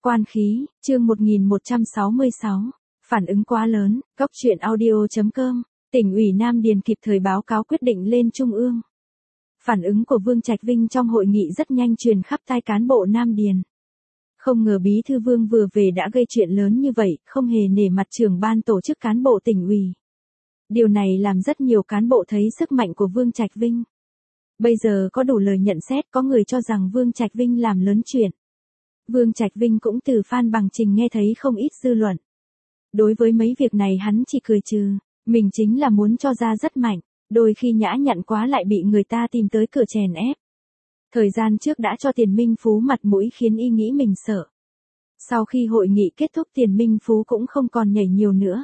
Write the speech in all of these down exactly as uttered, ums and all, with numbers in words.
Quan khí, chương một nghìn một trăm sáu mươi sáu. Phản ứng quá lớn, Cóc truyện audio chấm com. Tỉnh ủy Nam Điền kịp thời báo cáo quyết định lên Trung ương. Phản ứng của Vương Trạch Vinh trong hội nghị rất nhanh truyền khắp tai cán bộ Nam Điền. Không ngờ Bí thư Vương vừa về đã gây chuyện lớn như vậy, không hề nể mặt trưởng ban tổ chức cán bộ tỉnh ủy. Điều này làm rất nhiều cán bộ thấy sức mạnh của Vương Trạch Vinh. Bây giờ có đủ lời nhận xét, có người cho rằng Vương Trạch Vinh làm lớn chuyện. Vương Trạch Vinh cũng từ Phan Bằng Trình nghe thấy không ít dư luận. Đối với mấy việc này hắn chỉ cười trừ, mình chính là muốn cho ra rất mạnh, đôi khi nhã nhặn quá lại bị người ta tìm tới cửa chèn ép. Thời gian trước đã cho Tiền Minh Phú mặt mũi khiến y nghĩ mình sợ. Sau khi hội nghị kết thúc Tiền Minh Phú cũng không còn nhảy nhiều nữa.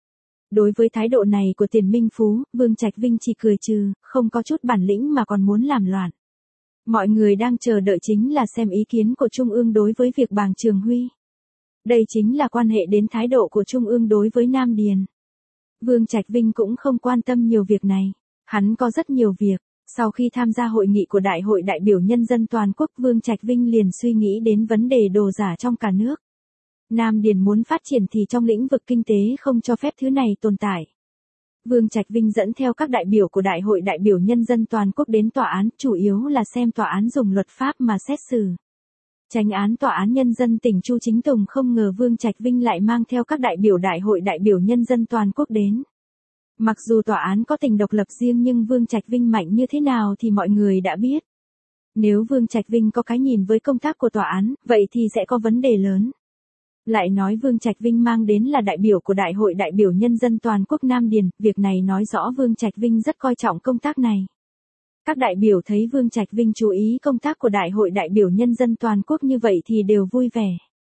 Đối với thái độ này của Tiền Minh Phú, Vương Trạch Vinh chỉ cười trừ, không có chút bản lĩnh mà còn muốn làm loạn. Mọi người đang chờ đợi chính là xem ý kiến của Trung ương đối với việc Bàng Trường Huy. Đây chính là quan hệ đến thái độ của Trung ương đối với Nam Điền. Vương Trạch Vinh cũng không quan tâm nhiều việc này. Hắn có rất nhiều việc. Sau khi tham gia hội nghị của Đại hội đại biểu nhân dân toàn quốc, Vương Trạch Vinh liền suy nghĩ đến vấn đề đồ giả trong cả nước. Nam Điền muốn phát triển thì trong lĩnh vực kinh tế không cho phép thứ này tồn tại. Vương Trạch Vinh dẫn theo các đại biểu của Đại hội đại biểu nhân dân toàn quốc đến tòa án, chủ yếu là xem tòa án dùng luật pháp mà xét xử. Chánh án tòa án nhân dân tỉnh Chu Chính Tùng không ngờ Vương Trạch Vinh lại mang theo các đại biểu Đại hội đại biểu nhân dân toàn quốc đến. Mặc dù tòa án có tình độc lập riêng nhưng Vương Trạch Vinh mạnh như thế nào thì mọi người đã biết. Nếu Vương Trạch Vinh có cái nhìn với công tác của tòa án, vậy thì sẽ có vấn đề lớn. Lại nói Vương Trạch Vinh mang đến là đại biểu của Đại hội đại biểu nhân dân toàn quốc Nam Điền, việc này nói rõ Vương Trạch Vinh rất coi trọng công tác này. Các đại biểu thấy Vương Trạch Vinh chú ý công tác của Đại hội đại biểu nhân dân toàn quốc như vậy thì đều vui vẻ.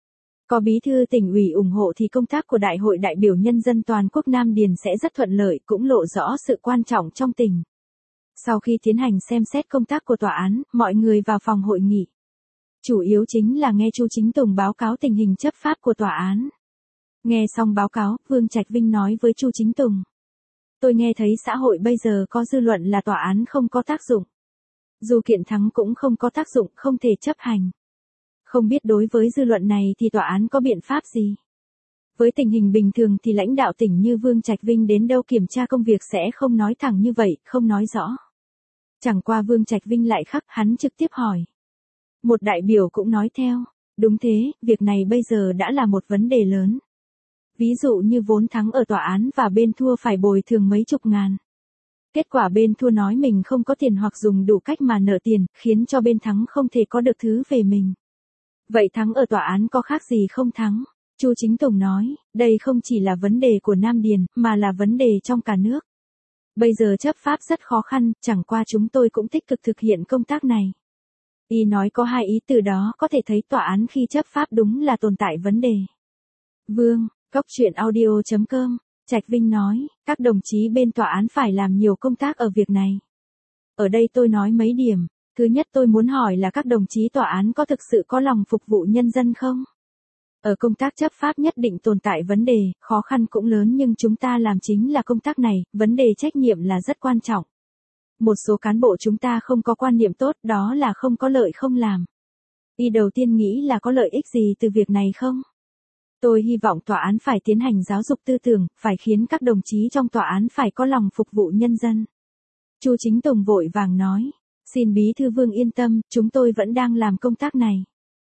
Có bí thư tỉnh ủy ủng hộ thì công tác của Đại hội đại biểu nhân dân toàn quốc Nam Điền sẽ rất thuận lợi, cũng lộ rõ sự quan trọng trong tỉnh. Sau khi tiến hành xem xét công tác của tòa án, mọi người vào phòng hội nghị. Chủ yếu chính là nghe Chu Chính Tùng báo cáo tình hình chấp pháp của tòa án. Nghe xong báo cáo, Vương Trạch Vinh nói với Chu Chính Tùng. Tôi nghe thấy xã hội bây giờ có dư luận là tòa án không có tác dụng. Dù kiện thắng cũng không có tác dụng, không thể chấp hành. Không biết đối với dư luận này thì tòa án có biện pháp gì? Với tình hình bình thường thì lãnh đạo tỉnh như Vương Trạch Vinh đến đâu kiểm tra công việc sẽ không nói thẳng như vậy, không nói rõ. Chẳng qua Vương Trạch Vinh lại khắc, hắn trực tiếp hỏi. Một đại biểu cũng nói theo, đúng thế, việc này bây giờ đã là một vấn đề lớn. Ví dụ như vốn thắng ở tòa án và bên thua phải bồi thường mấy chục ngàn. Kết quả bên thua nói mình không có tiền hoặc dùng đủ cách mà nợ tiền, khiến cho bên thắng không thể có được thứ về mình. Vậy thắng ở tòa án có khác gì không thắng? Chu Chính Tùng nói, đây không chỉ là vấn đề của Nam Điền, mà là vấn đề trong cả nước. Bây giờ chấp pháp rất khó khăn, chẳng qua chúng tôi cũng tích cực thực hiện công tác này. Y nói có hai ý, từ đó có thể thấy tòa án khi chấp pháp đúng là tồn tại vấn đề. Vương, Cóc truyện audio chấm com, Trạch Vinh nói, các đồng chí bên tòa án phải làm nhiều công tác ở việc này. Ở đây tôi nói mấy điểm. Thứ nhất tôi muốn hỏi là các đồng chí tòa án có thực sự có lòng phục vụ nhân dân không? Ở công tác chấp pháp nhất định tồn tại vấn đề, khó khăn cũng lớn nhưng chúng ta làm chính là công tác này, vấn đề trách nhiệm là rất quan trọng. Một số cán bộ chúng ta không có quan niệm tốt, đó là không có lợi không làm. Y đầu tiên nghĩ là có lợi ích gì từ việc này không? Tôi hy vọng tòa án phải tiến hành giáo dục tư tưởng, phải khiến các đồng chí trong tòa án phải có lòng phục vụ nhân dân. Chu Chính Tùng vội vàng nói. Xin Bí thư Vương yên tâm, chúng tôi vẫn đang làm công tác này.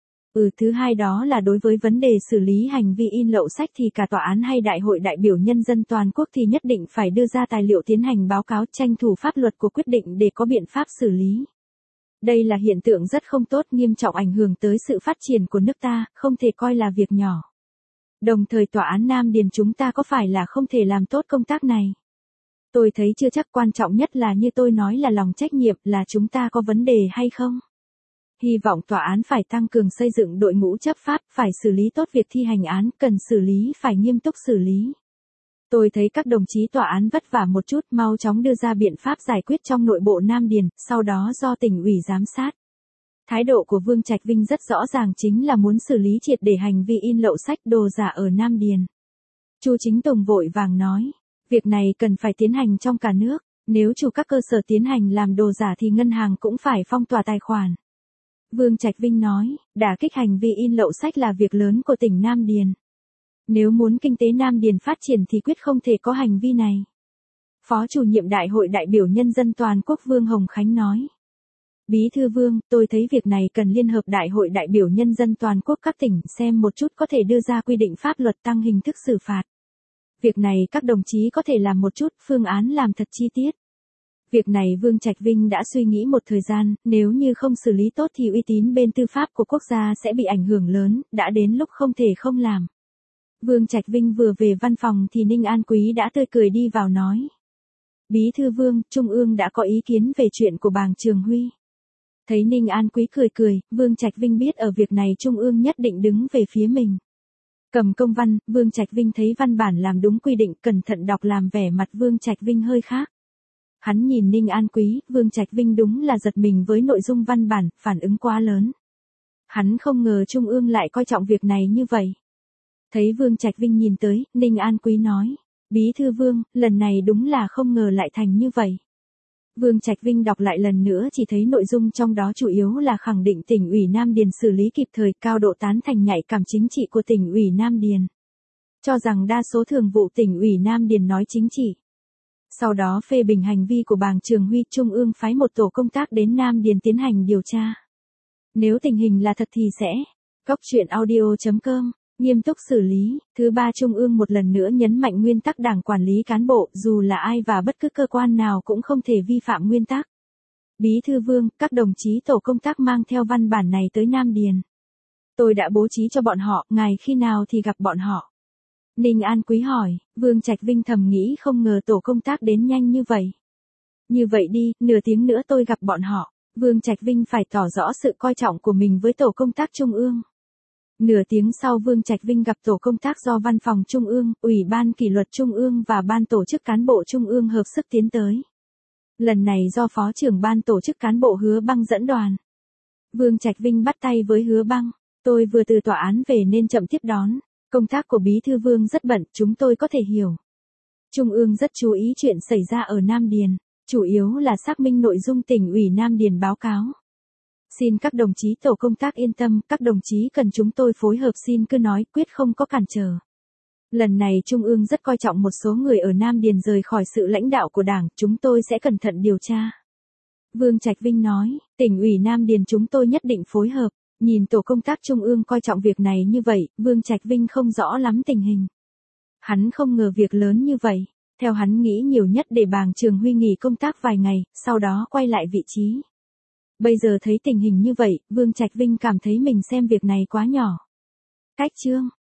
Ừ, thứ hai đó là đối với vấn đề xử lý hành vi in lậu sách thì cả tòa án hay Đại hội đại biểu nhân dân toàn quốc thì nhất định phải đưa ra tài liệu tiến hành báo cáo tranh thủ pháp luật của quyết định để có biện pháp xử lý. Đây là hiện tượng rất không tốt, nghiêm trọng ảnh hưởng tới sự phát triển của nước ta, không thể coi là việc nhỏ. Đồng thời tòa án Nam Điền chúng ta có phải là không thể làm tốt công tác này? Tôi thấy chưa chắc, quan trọng nhất là như tôi nói là lòng trách nhiệm, là chúng ta có vấn đề hay không. Hy vọng tòa án phải tăng cường xây dựng đội ngũ chấp pháp, phải xử lý tốt việc thi hành án, cần xử lý phải nghiêm túc xử lý. Tôi thấy các đồng chí tòa án vất vả một chút, mau chóng đưa ra biện pháp giải quyết trong nội bộ Nam Điền, sau đó do tỉnh ủy giám sát. Thái độ của Vương Trạch Vinh rất rõ ràng, chính là muốn xử lý triệt để hành vi in lậu sách đồ giả ở Nam Điền. Chu Chính Tùng vội vàng nói. Việc này cần phải tiến hành trong cả nước, nếu chủ các cơ sở tiến hành làm đồ giả thì ngân hàng cũng phải phong tỏa tài khoản. Vương Trạch Vinh nói, đả kích hành vi in lậu sách là việc lớn của tỉnh Nam Điền. Nếu muốn kinh tế Nam Điền phát triển thì quyết không thể có hành vi này. Phó chủ nhiệm Đại hội đại biểu nhân dân toàn quốc Vương Hồng Khánh nói. Bí thư Vương, tôi thấy việc này cần liên hợp Đại hội đại biểu nhân dân toàn quốc các tỉnh xem một chút có thể đưa ra quy định pháp luật tăng hình thức xử phạt. Việc này các đồng chí có thể làm một chút, phương án làm thật chi tiết. Việc này Vương Trạch Vinh đã suy nghĩ một thời gian, nếu như không xử lý tốt thì uy tín bên tư pháp của quốc gia sẽ bị ảnh hưởng lớn, đã đến lúc không thể không làm. Vương Trạch Vinh vừa về văn phòng thì Ninh An Quý đã tươi cười đi vào nói. Bí thư Vương, Trung ương đã có ý kiến về chuyện của Bàng Trường Huy. Thấy Ninh An Quý cười cười, Vương Trạch Vinh biết ở việc này Trung ương nhất định đứng về phía mình. Cầm công văn, Vương Trạch Vinh thấy văn bản làm đúng quy định, cẩn thận đọc làm vẻ mặt Vương Trạch Vinh hơi khác. Hắn nhìn Ninh An Quý, Vương Trạch Vinh đúng là giật mình với nội dung văn bản, phản ứng quá lớn. Hắn không ngờ Trung ương lại coi trọng việc này như vậy. Thấy Vương Trạch Vinh nhìn tới, Ninh An Quý nói, Bí thư Vương, lần này đúng là không ngờ lại thành như vậy. Vương Trạch Vinh đọc lại lần nữa chỉ thấy nội dung trong đó chủ yếu là khẳng định tỉnh ủy Nam Điền xử lý kịp thời, cao độ tán thành nhạy cảm chính trị của tỉnh ủy Nam Điền. Cho rằng đa số thường vụ tỉnh ủy Nam Điền nói chính trị. Sau đó phê bình hành vi của Bàng Trường Huy, Trung ương phái một tổ công tác đến Nam Điền tiến hành điều tra. Nếu tình hình là thật thì sẽ, góc truyện audio chấm com, nghiêm túc xử lý. Thứ ba, Trung ương một lần nữa nhấn mạnh nguyên tắc Đảng quản lý cán bộ, dù là ai và bất cứ cơ quan nào cũng không thể vi phạm nguyên tắc. Bí thư Vương, các đồng chí tổ công tác mang theo văn bản này tới Nam Điền. Tôi đã bố trí cho bọn họ, ngài khi nào thì gặp bọn họ. Ninh An Quý hỏi, Vương Trạch Vinh thầm nghĩ không ngờ tổ công tác đến nhanh như vậy. Như vậy đi, nửa tiếng nữa tôi gặp bọn họ. Vương Trạch Vinh phải tỏ rõ sự coi trọng của mình với tổ công tác Trung ương. Nửa tiếng sau Vương Trạch Vinh gặp tổ công tác do Văn phòng Trung ương, Ủy ban Kỷ luật Trung ương và Ban tổ chức cán bộ Trung ương hợp sức tiến tới. Lần này do Phó trưởng Ban tổ chức cán bộ Hứa Băng dẫn đoàn. Vương Trạch Vinh bắt tay với Hứa Băng, tôi vừa từ tòa án về nên chậm tiếp đón. Công tác của Bí thư Vương rất bận, chúng tôi có thể hiểu. Trung ương rất chú ý chuyện xảy ra ở Nam Điền, chủ yếu là xác minh nội dung tỉnh ủy Nam Điền báo cáo. Xin các đồng chí tổ công tác yên tâm, các đồng chí cần chúng tôi phối hợp xin cứ nói, quyết không có cản trở. Lần này Trung ương rất coi trọng một số người ở Nam Điền rời khỏi sự lãnh đạo của Đảng, chúng tôi sẽ cẩn thận điều tra. Vương Trạch Vinh nói, tỉnh ủy Nam Điền chúng tôi nhất định phối hợp. Nhìn tổ công tác Trung ương coi trọng việc này như vậy, Vương Trạch Vinh không rõ lắm tình hình. Hắn không ngờ việc lớn như vậy, theo hắn nghĩ nhiều nhất để Bàng Trường Huy nghỉ công tác vài ngày, sau đó quay lại vị trí. Bây giờ thấy tình hình như vậy, Vương Trạch Vinh cảm thấy mình xem việc này quá nhỏ. Cách chương